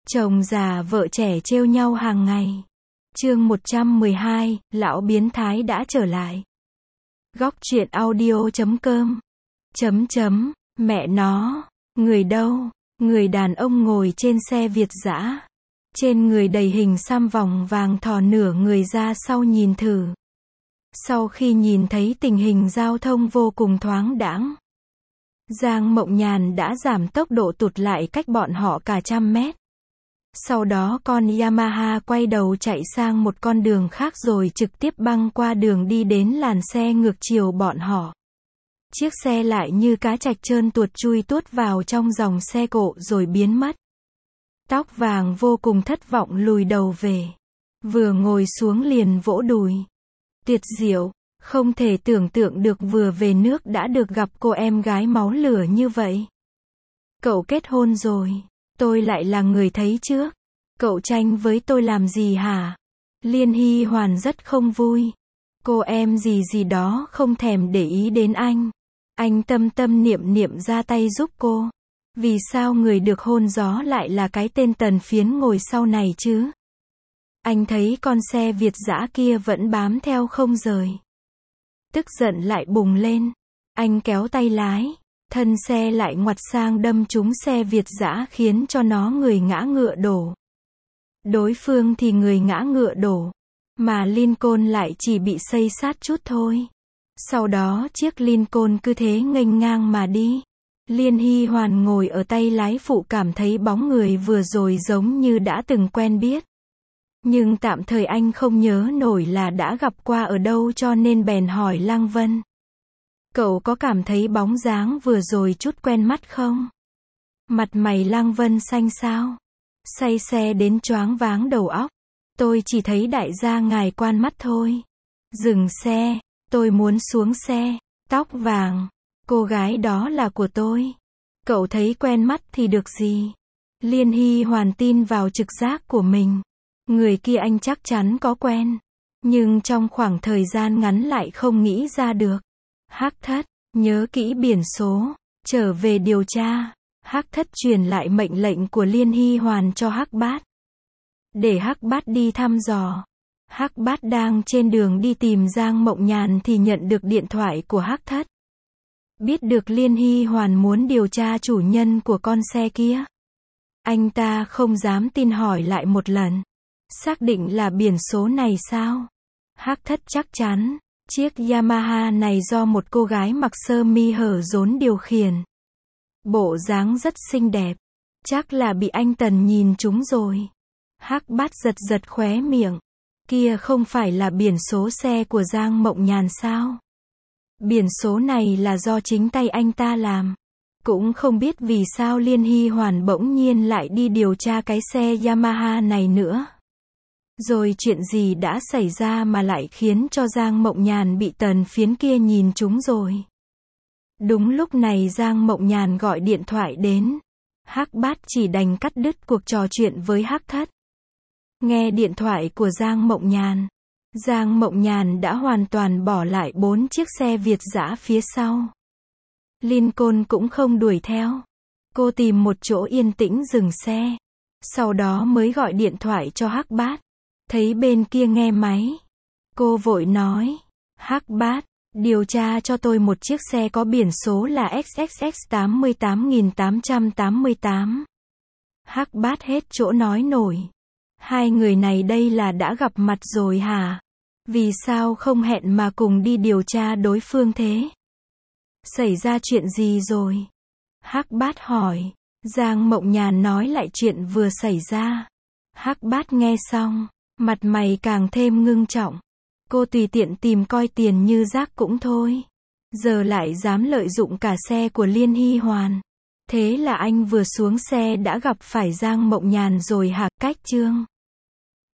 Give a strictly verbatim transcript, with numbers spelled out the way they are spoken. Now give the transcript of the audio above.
Chồng già vợ trẻ trêu nhau hàng ngày. Chương một trăm mười hai, lão biến thái đã trở lại. Góc truyện audio chấm com. Chấm chấm, mẹ nó, người đâu? Người đàn ông ngồi trên xe Việt dã. Trên người đầy hình xăm vòng vàng thò nửa người ra sau nhìn thử. Sau khi nhìn thấy tình hình giao thông vô cùng thoáng đãng, Giang Mộng Nhàn đã giảm tốc độ tụt lại cách bọn họ cả trăm mét. Sau đó con Yamaha quay đầu chạy sang một con đường khác rồi trực tiếp băng qua đường đi đến làn xe ngược chiều bọn họ. Chiếc xe lại như cá trạch trơn tuột chui tuốt vào trong dòng xe cộ rồi biến mất. Tóc vàng vô cùng thất vọng lùi đầu về. Vừa ngồi xuống liền vỗ đùi. Tuyệt diệu, không thể tưởng tượng được vừa về nước đã được gặp cô em gái máu lửa như vậy. Cậu kết hôn rồi, tôi lại là người thấy trước. Cậu tranh với tôi làm gì hả? Liên Hy Hoàn rất không vui. Cô em gì gì đó không thèm để ý đến anh. Anh tâm tâm niệm niệm ra tay giúp cô. Vì sao người được hôn gió lại là cái tên Tần Phiến ngồi sau này chứ? Anh thấy con xe Việt dã kia vẫn bám theo không rời. Tức giận lại bùng lên. Anh kéo tay lái. Thân xe lại ngoặt sang đâm trúng xe Việt dã khiến cho nó người ngã ngựa đổ. Đối phương thì người ngã ngựa đổ. Mà Lincoln lại chỉ bị xây sát chút thôi. Sau đó chiếc Lincoln cứ thế nghênh ngang mà đi. Liên Hy Hoàn ngồi ở tay lái phụ cảm thấy bóng người vừa rồi giống như đã từng quen biết. Nhưng tạm thời anh không nhớ nổi là đã gặp qua ở đâu cho nên bèn hỏi Lăng Vân. Cậu có cảm thấy bóng dáng vừa rồi chút quen mắt không? Mặt mày Lăng Vân xanh xao. Say xe đến choáng váng đầu óc. Tôi chỉ thấy đại gia ngài quan mắt thôi. Dừng xe, tôi muốn xuống xe. Tóc vàng, cô gái đó là của tôi. Cậu thấy quen mắt thì được gì? Liên Hy Hoàn tin vào trực giác của mình. Người kia anh chắc chắn có quen. Nhưng trong khoảng thời gian ngắn lại không nghĩ ra được. Hắc Thất, nhớ kỹ biển số, trở về điều tra. Hắc Thất truyền lại mệnh lệnh của Liên Hy Hoàn cho Hắc Bát. Để Hắc Bát đi thăm dò. Hắc Bát đang trên đường đi tìm Giang Mộng Nhàn thì nhận được điện thoại của Hắc Thất. Biết được Liên Hy Hoàn muốn điều tra chủ nhân của con xe kia. Anh ta không dám tin hỏi lại một lần. Xác định là biển số này sao? Hắc Thất chắc chắn. Chiếc Yamaha này do một cô gái mặc sơ mi hở rốn điều khiển. Bộ dáng rất xinh đẹp. Chắc là bị anh Tần nhìn trúng rồi. Hắc Bát giật giật khóe miệng. Kia không phải là biển số xe của Giang Mộng Nhàn sao? Biển số này là do chính tay anh ta làm. Cũng không biết vì sao Liên Hy Hoàn bỗng nhiên lại đi điều tra cái xe Yamaha này nữa. Rồi chuyện gì đã xảy ra mà lại khiến cho Giang Mộng Nhàn bị Tần Phiến kia nhìn trúng rồi. Đúng lúc này Giang Mộng Nhàn gọi điện thoại đến. Hắc Bát chỉ đành cắt đứt cuộc trò chuyện với Hắc Thất. Nghe điện thoại của Giang Mộng Nhàn. Giang Mộng Nhàn đã hoàn toàn bỏ lại bốn chiếc xe Việt dã phía sau. Lincoln cũng không đuổi theo. Cô tìm một chỗ yên tĩnh dừng xe. Sau đó mới gọi điện thoại cho Hắc Bát. Thấy bên kia nghe máy. Cô vội nói. Hắc Bát, điều tra cho tôi một chiếc xe có biển số là X X X tám tám tám tám tám. Hắc Bát hết chỗ nói nổi. Hai người này đây là đã gặp mặt rồi hả? Vì sao không hẹn mà cùng đi điều tra đối phương thế? Xảy ra chuyện gì rồi? Hắc Bát hỏi. Giang Mộng Nhàn nói lại chuyện vừa xảy ra. Hắc Bát nghe xong, mặt mày càng thêm ngưng trọng. Cô tùy tiện tìm coi tiền như rác cũng thôi. Giờ lại dám lợi dụng cả xe của Liên Hy Hoàn. Thế là anh vừa xuống xe đã gặp phải Giang Mộng Nhàn rồi hả? Cách chương